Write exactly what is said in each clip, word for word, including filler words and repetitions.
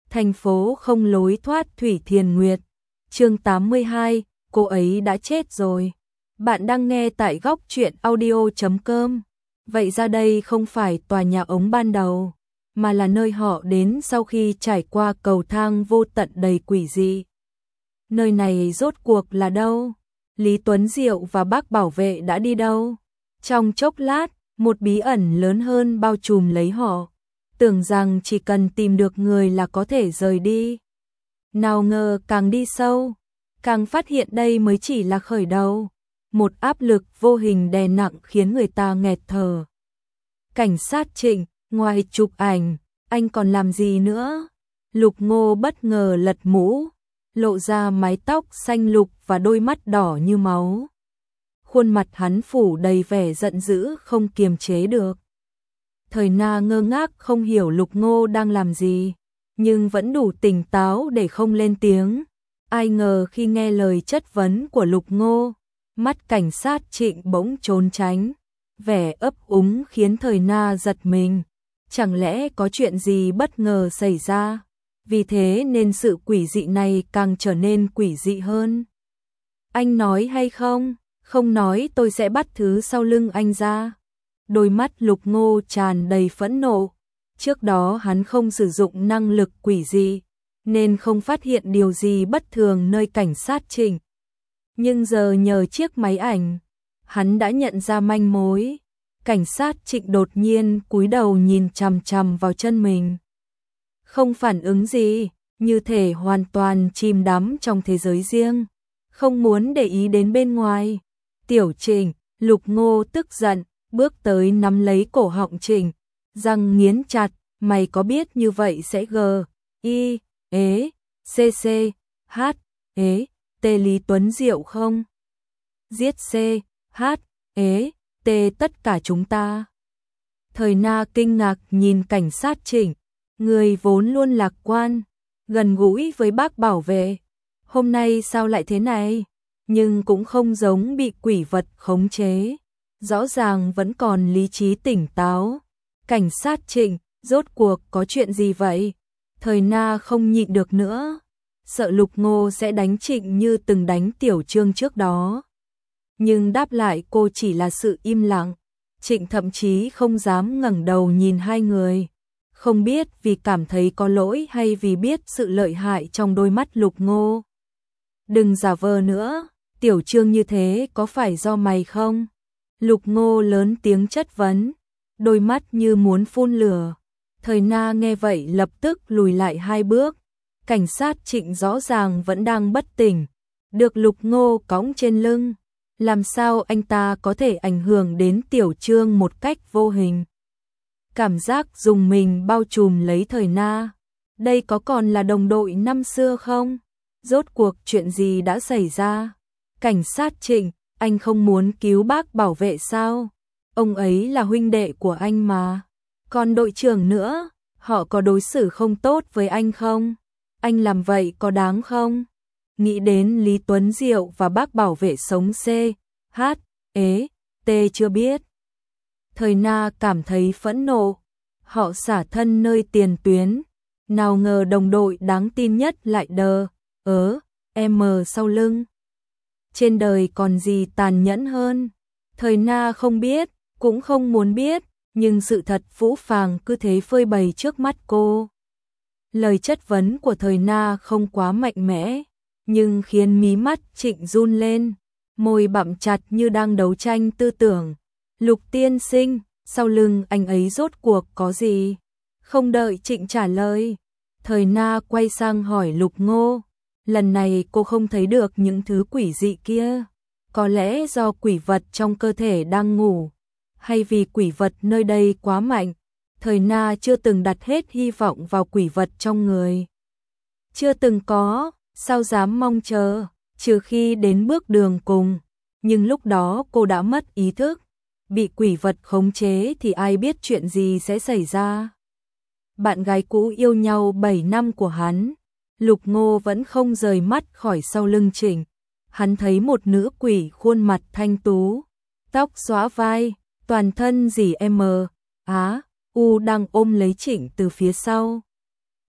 Thành phố không lối thoát Thủy Thiền Nguyệt. Chương tám mươi hai, cô ấy đã chết rồi. Bạn đang nghe tại góc truyện audio chấm com. Vậy ra đây không phải tòa nhà ống ban đầu, mà là nơi họ đến sau khi trải qua cầu thang vô tận đầy quỷ dị. Nơi này rốt cuộc là đâu? Lý Tuấn Diệu và bác bảo vệ đã đi đâu? Trong chốc lát, một bí ẩn lớn hơn bao trùm lấy họ. Tưởng rằng chỉ cần tìm được người là có thể rời đi. Nào ngờ càng đi sâu, càng phát hiện đây mới chỉ là khởi đầu. Một áp lực vô hình đè nặng khiến người ta nghẹt thở. Cảnh sát Trịnh, ngoài chụp ảnh, anh còn làm gì nữa? Lục Ngô bất ngờ lật mũ, lộ ra mái tóc xanh lục và đôi mắt đỏ như máu. Khuôn mặt hắn phủ đầy vẻ giận dữ không kiềm chế được. Thời Na ngơ ngác không hiểu Lục Ngô đang làm gì, nhưng vẫn đủ tỉnh táo để không lên tiếng. Ai ngờ khi nghe lời chất vấn của Lục Ngô, mắt cảnh sát Trịnh bỗng trốn tránh. Vẻ ấp úng khiến Thời Na giật mình. Chẳng lẽ có chuyện gì bất ngờ xảy ra? Vì thế nên sự quỷ dị này càng trở nên quỷ dị hơn. Anh nói hay không? Không nói tôi sẽ bắt thứ sau lưng anh ra. Đôi mắt Lục Ngô tràn đầy phẫn nộ. Trước đó hắn không sử dụng năng lực quỷ dị, nên không phát hiện điều gì bất thường nơi cảnh sát Trịnh. Nhưng giờ nhờ chiếc máy ảnh, hắn đã nhận ra manh mối. Cảnh sát Trịnh đột nhiên cúi đầu nhìn chằm chằm vào chân mình. Không phản ứng gì, như thể hoàn toàn chìm đắm trong thế giới riêng, không muốn để ý đến bên ngoài. Tiểu Trịnh, Lục Ngô tức giận, bước tới nắm lấy cổ họng Trịnh, răng nghiến chặt, mày có biết như vậy sẽ g, i, ế, cc, h, ế, t Lý Tuấn Diệu không? Giết c, h, ế, t tất cả chúng ta. Thời Na kinh ngạc nhìn cảnh sát Trịnh, người vốn luôn lạc quan, gần gũi với bác bảo vệ. Hôm nay sao lại thế này? Nhưng cũng không giống bị quỷ vật khống chế. Rõ ràng vẫn còn lý trí tỉnh táo. Cảnh sát Trịnh, rốt cuộc có chuyện gì vậy? Thời Na không nhịn được nữa. Sợ Lục Ngô sẽ đánh Trịnh như từng đánh Tiểu Trương trước đó. Nhưng đáp lại cô chỉ là sự im lặng. Trịnh thậm chí không dám ngẩng đầu nhìn hai người. Không biết vì cảm thấy có lỗi hay vì biết sự lợi hại trong đôi mắt Lục Ngô. Đừng giả vờ nữa, Tiểu Trương như thế có phải do mày không? Lục Ngô lớn tiếng chất vấn, đôi mắt như muốn phun lửa. Thời Na nghe vậy lập tức lùi lại hai bước. Cảnh sát Trịnh rõ ràng vẫn đang bất tỉnh, được Lục Ngô cõng trên lưng. Làm sao anh ta có thể ảnh hưởng đến Tiểu Trương một cách vô hình? Cảm giác dùng mình bao trùm lấy Thời Na. Đây có còn là đồng đội năm xưa không? Rốt cuộc chuyện gì đã xảy ra? Cảnh sát Trịnh, anh không muốn cứu bác bảo vệ sao? Ông ấy là huynh đệ của anh mà. Còn đội trưởng nữa, họ có đối xử không tốt với anh không? Anh làm vậy có đáng không? Nghĩ đến Lý Tuấn Diệu và bác bảo vệ sống C, H, ế, T chưa biết. Thời Na cảm thấy phẫn nộ. Họ xả thân nơi tiền tuyến. Nào ngờ đồng đội đáng tin nhất lại đờ, ớ, em sau lưng. Trên đời còn gì tàn nhẫn hơn? Thời Na không biết, cũng không muốn biết, nhưng sự thật phũ phàng cứ thế phơi bày trước mắt cô. Lời chất vấn của Thời Na không quá mạnh mẽ, nhưng khiến mí mắt Trịnh run lên, môi bặm chặt như đang đấu tranh tư tưởng. Lục tiên sinh, sau lưng anh ấy rốt cuộc có gì? Không đợi Trịnh trả lời, Thời Na quay sang hỏi Lục Ngô. Lần này cô không thấy được những thứ quỷ dị kia. Có lẽ do quỷ vật trong cơ thể đang ngủ, hay vì quỷ vật nơi đây quá mạnh. Thời Na chưa từng đặt hết hy vọng vào quỷ vật trong người. Chưa từng có, sao dám mong chờ, trừ khi đến bước đường cùng. Nhưng lúc đó cô đã mất ý thức. Bị quỷ vật khống chế thì ai biết chuyện gì sẽ xảy ra. Bạn gái cũ yêu nhau bảy năm của hắn, Lục Ngô vẫn không rời mắt khỏi sau lưng Trịnh. Hắn thấy một nữ quỷ khuôn mặt thanh tú, tóc xõa vai, toàn thân dì em, á, u đang ôm lấy Trịnh từ phía sau.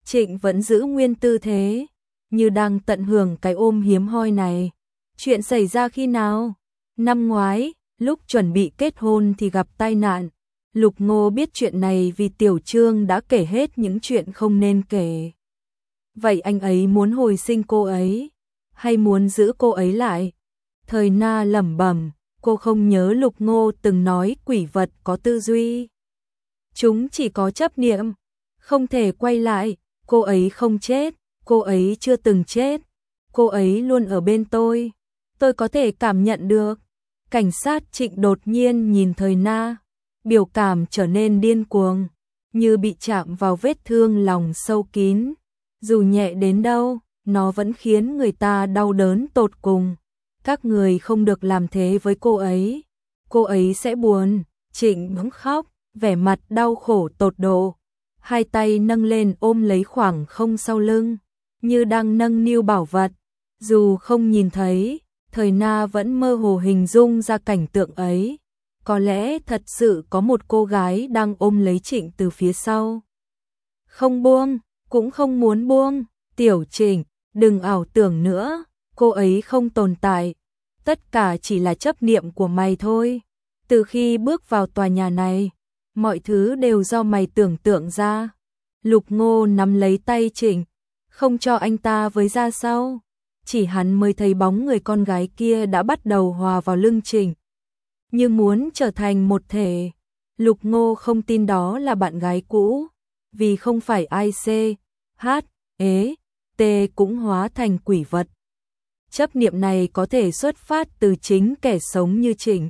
Trịnh vẫn giữ nguyên tư thế, như đang tận hưởng cái ôm hiếm hoi này. Chuyện xảy ra khi nào? Năm ngoái, lúc chuẩn bị kết hôn thì gặp tai nạn. Lục Ngô biết chuyện này vì Tiểu Trương đã kể hết những chuyện không nên kể. Vậy anh ấy muốn hồi sinh cô ấy, hay muốn giữ cô ấy lại? Thời Na lẩm bẩm, cô không nhớ Lục Ngô từng nói quỷ vật có tư duy. Chúng chỉ có chấp niệm, không thể quay lại. Cô ấy không chết, cô ấy chưa từng chết. Cô ấy luôn ở bên tôi. Tôi có thể cảm nhận được. Cảnh sát Trịnh đột nhiên nhìn Thời Na, biểu cảm trở nên điên cuồng, như bị chạm vào vết thương lòng sâu kín. Dù nhẹ đến đâu, nó vẫn khiến người ta đau đớn tột cùng. Các người không được làm thế với cô ấy. Cô ấy sẽ buồn. Trịnh bỗng khóc, vẻ mặt đau khổ tột độ. Hai tay nâng lên ôm lấy khoảng không sau lưng, như đang nâng niu bảo vật. Dù không nhìn thấy, Thời Na vẫn mơ hồ hình dung ra cảnh tượng ấy. Có lẽ thật sự có một cô gái đang ôm lấy Trịnh từ phía sau. Không buông, cũng không muốn buông. Tiểu Trịnh, đừng ảo tưởng nữa, cô ấy không tồn tại. Tất cả chỉ là chấp niệm của mày thôi. Từ khi bước vào tòa nhà này, mọi thứ đều do mày tưởng tượng ra. Lục Ngô nắm lấy tay Trịnh, không cho anh ta với ra sau. Chỉ hắn mới thấy bóng người con gái kia đã bắt đầu hòa vào lưng Trịnh, như muốn trở thành một thể. Lục Ngô không tin đó là bạn gái cũ, vì không phải ai C, H, E, T cũng hóa thành quỷ vật. Chấp niệm này có thể xuất phát từ chính kẻ sống như Trịnh.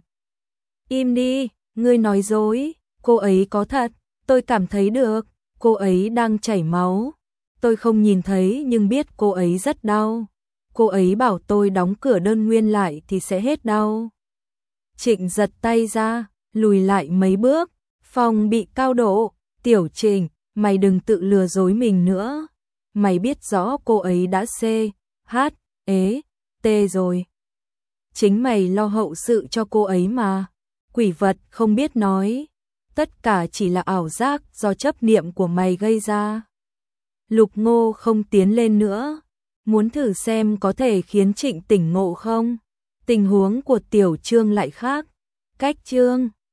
Im đi, ngươi nói dối, cô ấy có thật, tôi cảm thấy được, cô ấy đang chảy máu. Tôi không nhìn thấy nhưng biết cô ấy rất đau. Cô ấy bảo tôi đóng cửa đơn nguyên lại thì sẽ hết đau. Trịnh giật tay ra, lùi lại mấy bước, phòng bị cao độ. Tiểu Trịnh, mày đừng tự lừa dối mình nữa. Mày biết rõ cô ấy đã C, H, E, T rồi. Chính mày lo hậu sự cho cô ấy mà. Quỷ vật không biết nói. Tất cả chỉ là ảo giác do chấp niệm của mày gây ra. Lục Ngô không tiến lên nữa. Muốn thử xem có thể khiến Trịnh tỉnh ngộ không? Tình huống của Tiểu Trương lại khác. Cách Trương